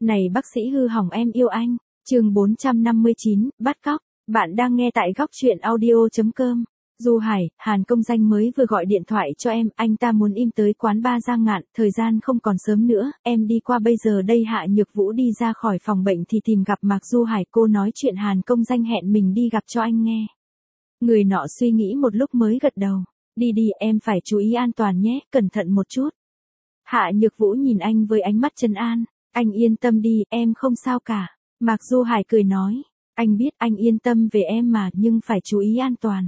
Này bác sĩ hư hỏng em yêu anh. Chương 459, bắt cóc. Bạn đang nghe tại góc truyện audio.com. Du Hải, Hàn Công Danh mới vừa gọi điện thoại cho em, anh ta muốn im tới quán bar Giang Ngạn, thời gian không còn sớm nữa, em đi qua bây giờ đây. Hạ Nhược Vũ đi ra khỏi phòng bệnh thì tìm gặp Mạc Du Hải, cô nói chuyện Hàn Công Danh hẹn mình đi gặp cho anh nghe. Người nọ suy nghĩ một lúc mới gật đầu. Đi đi, em phải chú ý an toàn nhé, cẩn thận một chút. Hạ Nhược Vũ nhìn anh với ánh mắt trấn an. Anh yên tâm đi, em không sao cả. Mạc Du Hải cười nói. Anh biết anh yên tâm về em mà, nhưng phải chú ý an toàn.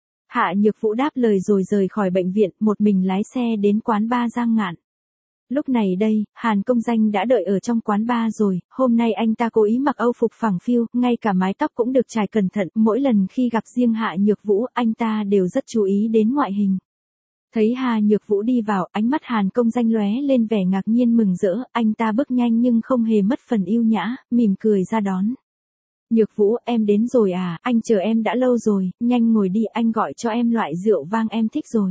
Hạ Nhược Vũ đáp lời rồi rời khỏi bệnh viện, một mình lái xe đến quán bar Giang Ngạn. Lúc này đây, Hàn Công Danh đã đợi ở trong quán bar rồi, hôm nay anh ta cố ý mặc âu phục phẳng phiu, ngay cả mái tóc cũng được chải cẩn thận, mỗi lần khi gặp riêng Hạ Nhược Vũ, anh ta đều rất chú ý đến ngoại hình. Thấy Hạ Nhược Vũ đi vào, ánh mắt Hàn Công Danh lóe lên vẻ ngạc nhiên mừng rỡ, anh ta bước nhanh nhưng không hề mất phần yêu nhã, mỉm cười ra đón. Nhược Vũ, em đến rồi à, anh chờ em đã lâu rồi, nhanh ngồi đi, anh gọi cho em loại rượu vang em thích rồi.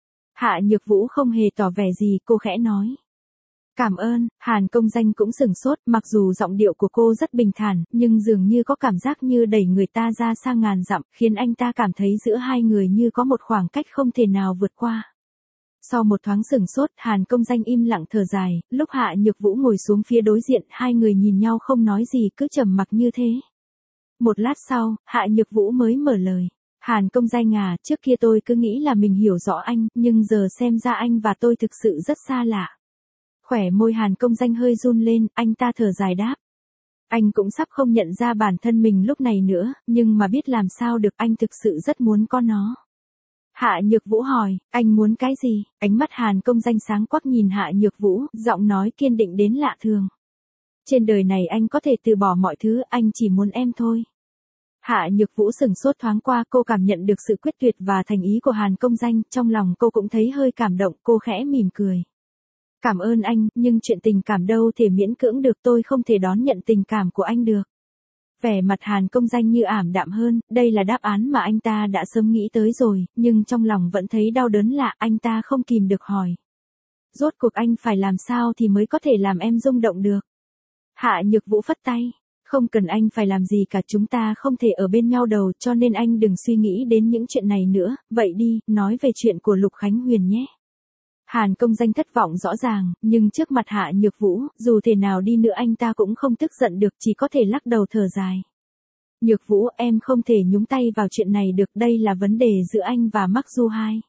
Hạ Nhược Vũ không hề tỏ vẻ gì, cô khẽ nói. Cảm ơn. Hàn Công Danh cũng sửng sốt, mặc dù giọng điệu của cô rất bình thản, nhưng dường như có cảm giác như đẩy người ta ra xa ngàn dặm, khiến anh ta cảm thấy giữa hai người như có một khoảng cách không thể nào vượt qua. Sau một thoáng sửng sốt, Hàn Công Danh im lặng thở dài, lúc Hạ Nhược Vũ ngồi xuống phía đối diện, hai người nhìn nhau không nói gì, cứ trầm mặc như thế. Một lát sau, Hạ Nhược Vũ mới mở lời. Hàn Công Danh à, trước kia tôi cứ nghĩ là mình hiểu rõ anh, nhưng giờ xem ra anh và tôi thực sự rất xa lạ. Khỏe môi Hàn Công Danh hơi run lên, anh ta thở dài đáp. Anh cũng sắp không nhận ra bản thân mình lúc này nữa, nhưng mà biết làm sao được, anh thực sự rất muốn có nó. Hạ Nhược Vũ hỏi, anh muốn cái gì? Ánh mắt Hàn Công Danh sáng quắc nhìn Hạ Nhược Vũ, giọng nói kiên định đến lạ thường. Trên đời này anh có thể từ bỏ mọi thứ, anh chỉ muốn em thôi. Hạ Nhược Vũ sửng sốt thoáng qua, cô cảm nhận được sự quyết tuyệt và thành ý của Hàn Công Danh, trong lòng cô cũng thấy hơi cảm động, cô khẽ mỉm cười. Cảm ơn anh, nhưng chuyện tình cảm đâu thể miễn cưỡng được, tôi không thể đón nhận tình cảm của anh được. Vẻ mặt Hàn Công Danh như ảm đạm hơn, đây là đáp án mà anh ta đã sớm nghĩ tới rồi, nhưng trong lòng vẫn thấy đau đớn lạ, anh ta không kìm được hỏi. Rốt cuộc anh phải làm sao thì mới có thể làm em rung động được? Hạ Nhược Vũ phất tay. Không cần anh phải làm gì cả, chúng ta không thể ở bên nhau đâu, cho nên anh đừng suy nghĩ đến những chuyện này nữa, vậy đi, nói về chuyện của Lục Khánh Huyền nhé. Hàn Công Danh thất vọng rõ ràng, nhưng trước mặt Hạ Nhược Vũ, dù thế nào đi nữa anh ta cũng không tức giận được, chỉ có thể lắc đầu thở dài. Nhược Vũ, em không thể nhúng tay vào chuyện này được, đây là vấn đề giữa anh và Mạc Du Hải.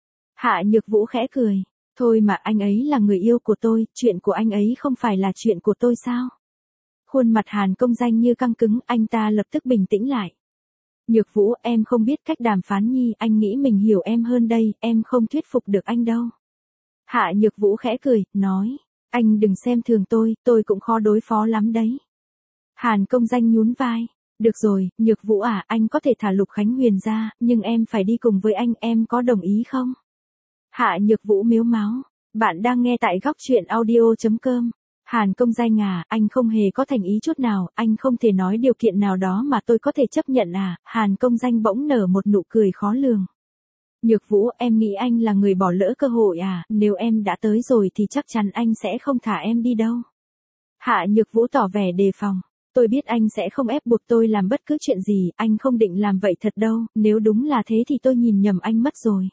Hạ Nhược Vũ khẽ cười, thôi mà, anh ấy là người yêu của tôi, chuyện của anh ấy không phải là chuyện của tôi sao? Khuôn mặt Hàn Công Danh như căng cứng, anh ta lập tức bình tĩnh lại. Nhược Vũ, em không biết cách đàm phán nhi, anh nghĩ mình hiểu em hơn đây, em không thuyết phục được anh đâu. Hạ Nhược Vũ khẽ cười, nói, anh đừng xem thường tôi cũng khó đối phó lắm đấy. Hàn Công Danh nhún vai, được rồi, Nhược Vũ à, anh có thể thả Lục Khánh Huyền ra, nhưng em phải đi cùng với anh, em có đồng ý không? Hạ Nhược Vũ mếu máo, bạn đang nghe tại góc truyện audio.com. Hàn Công Danh à, anh không hề có thành ý chút nào, anh không thể nói điều kiện nào đó mà tôi có thể chấp nhận à? Hàn Công Danh bỗng nở một nụ cười khó lường. Nhược Vũ, em nghĩ anh là người bỏ lỡ cơ hội à, nếu em đã tới rồi thì chắc chắn anh sẽ không thả em đi đâu. Hạ Nhược Vũ tỏ vẻ đề phòng. Tôi biết anh sẽ không ép buộc tôi làm bất cứ chuyện gì, anh không định làm vậy thật đâu, nếu đúng là thế thì tôi nhìn nhầm anh mất rồi.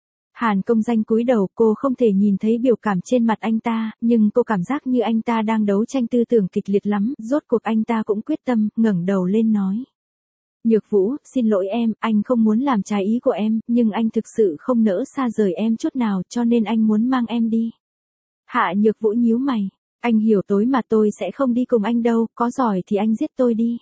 Hàn Công Danh cúi đầu, cô không thể nhìn thấy biểu cảm trên mặt anh ta, nhưng cô cảm giác như anh ta đang đấu tranh tư tưởng kịch liệt lắm, rốt cuộc anh ta cũng quyết tâm, ngẩng đầu lên nói. Nhược Vũ, xin lỗi em, anh không muốn làm trái ý của em, nhưng anh thực sự không nỡ xa rời em chút nào, cho nên anh muốn mang em đi. Hạ Nhược Vũ nhíu mày, anh hiểu tối mà, tôi sẽ không đi cùng anh đâu, có giỏi thì anh giết tôi đi.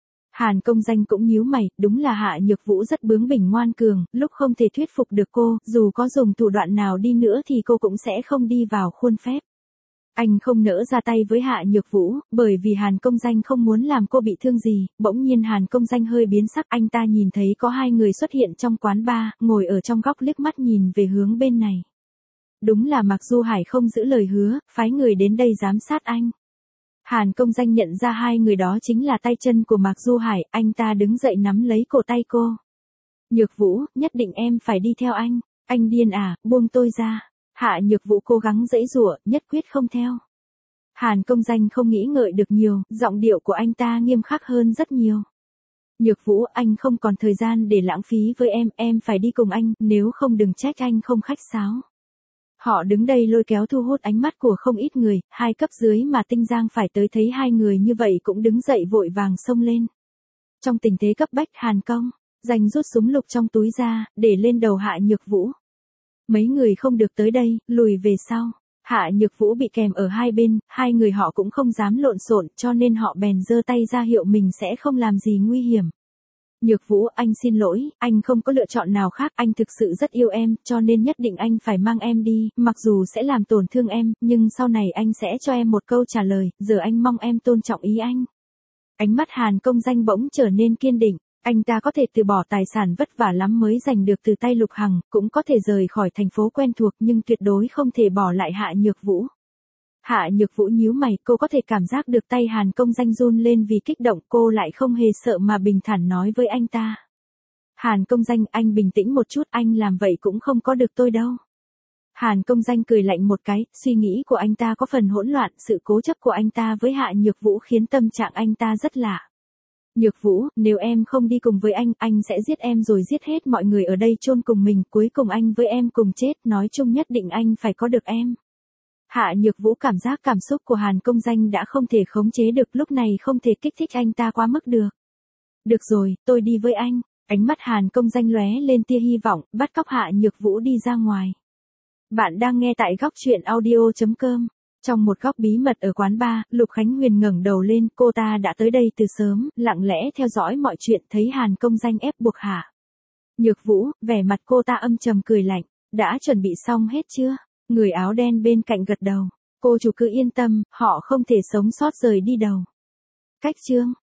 Hàn Công Danh cũng nhíu mày, đúng là Hạ Nhược Vũ rất bướng bỉnh ngoan cường, lúc không thể thuyết phục được cô, dù có dùng thủ đoạn nào đi nữa thì cô cũng sẽ không đi vào khuôn phép. Anh không nỡ ra tay với Hạ Nhược Vũ, bởi vì Hàn Công Danh không muốn làm cô bị thương gì, bỗng nhiên Hàn Công Danh hơi biến sắc, anh ta nhìn thấy có hai người xuất hiện trong quán bar, ngồi ở trong góc liếc mắt nhìn về hướng bên này. Đúng là Mạc Du Hải không giữ lời hứa, phái người đến đây giám sát anh. Hàn Công Danh nhận ra hai người đó chính là tay chân của Mạc Du Hải, anh ta đứng dậy nắm lấy cổ tay cô. Nhược Vũ, nhất định em phải đi theo anh điên à, buông tôi ra. Hạ Nhược Vũ cố gắng giãy giụa, nhất quyết không theo. Hàn Công Danh không nghĩ ngợi được nhiều, giọng điệu của anh ta nghiêm khắc hơn rất nhiều. Nhược Vũ, anh không còn thời gian để lãng phí với em phải đi cùng anh, nếu không đừng trách anh không khách sáo. Họ đứng đây lôi kéo thu hút ánh mắt của không ít người, hai cấp dưới mà Tinh Giang phải tới thấy hai người như vậy cũng đứng dậy vội vàng xông lên. Trong tình thế cấp bách Hàn Công Danh rút súng lục trong túi ra, để lên đầu Hạ Nhược Vũ. Mấy người không được tới đây, lùi về sau. Hạ Nhược Vũ bị kèm ở hai bên, hai người họ cũng không dám lộn xộn, cho nên họ bèn giơ tay ra hiệu mình sẽ không làm gì nguy hiểm. Nhược Vũ, anh xin lỗi, anh không có lựa chọn nào khác, anh thực sự rất yêu em, cho nên nhất định anh phải mang em đi, mặc dù sẽ làm tổn thương em, nhưng sau này anh sẽ cho em một câu trả lời, giờ anh mong em tôn trọng ý anh. Ánh mắt Hàn Công Danh bỗng trở nên kiên định. Anh ta có thể từ bỏ tài sản vất vả lắm mới giành được từ tay Lục Hằng, cũng có thể rời khỏi thành phố quen thuộc nhưng tuyệt đối không thể bỏ lại Hạ Nhược Vũ. Hạ Nhược Vũ nhíu mày, cô có thể cảm giác được tay Hàn Công Danh run lên vì kích động, cô lại không hề sợ mà bình thản nói với anh ta. Hàn Công Danh, anh bình tĩnh một chút, anh làm vậy cũng không có được tôi đâu. Hàn Công Danh cười lạnh một cái, suy nghĩ của anh ta có phần hỗn loạn, sự cố chấp của anh ta với Hạ Nhược Vũ khiến tâm trạng anh ta rất lạ. Nhược Vũ, nếu em không đi cùng với anh sẽ giết em rồi giết hết mọi người ở đây chôn cùng mình, cuối cùng anh với em cùng chết, nói chung nhất định anh phải có được em. Hạ Nhược Vũ cảm giác cảm xúc của Hàn Công Danh đã không thể khống chế được, lúc này không thể kích thích anh ta quá mức được. Được rồi, tôi đi với anh. Ánh mắt Hàn Công Danh lóe lên tia hy vọng, bắt cóc Hạ Nhược Vũ đi ra ngoài. Bạn đang nghe tại góc truyện audio.com. Trong một góc bí mật ở quán bar, Lục Khánh Huyền ngẩng đầu lên, cô ta đã tới đây từ sớm, lặng lẽ theo dõi mọi chuyện, thấy Hàn Công Danh ép buộc Hạ Nhược Vũ, vẻ mặt cô ta âm trầm cười lạnh, đã chuẩn bị xong hết chưa? Người áo đen bên cạnh gật đầu, cô chủ cứ yên tâm, họ không thể sống sót rời đi đâu. Cách chương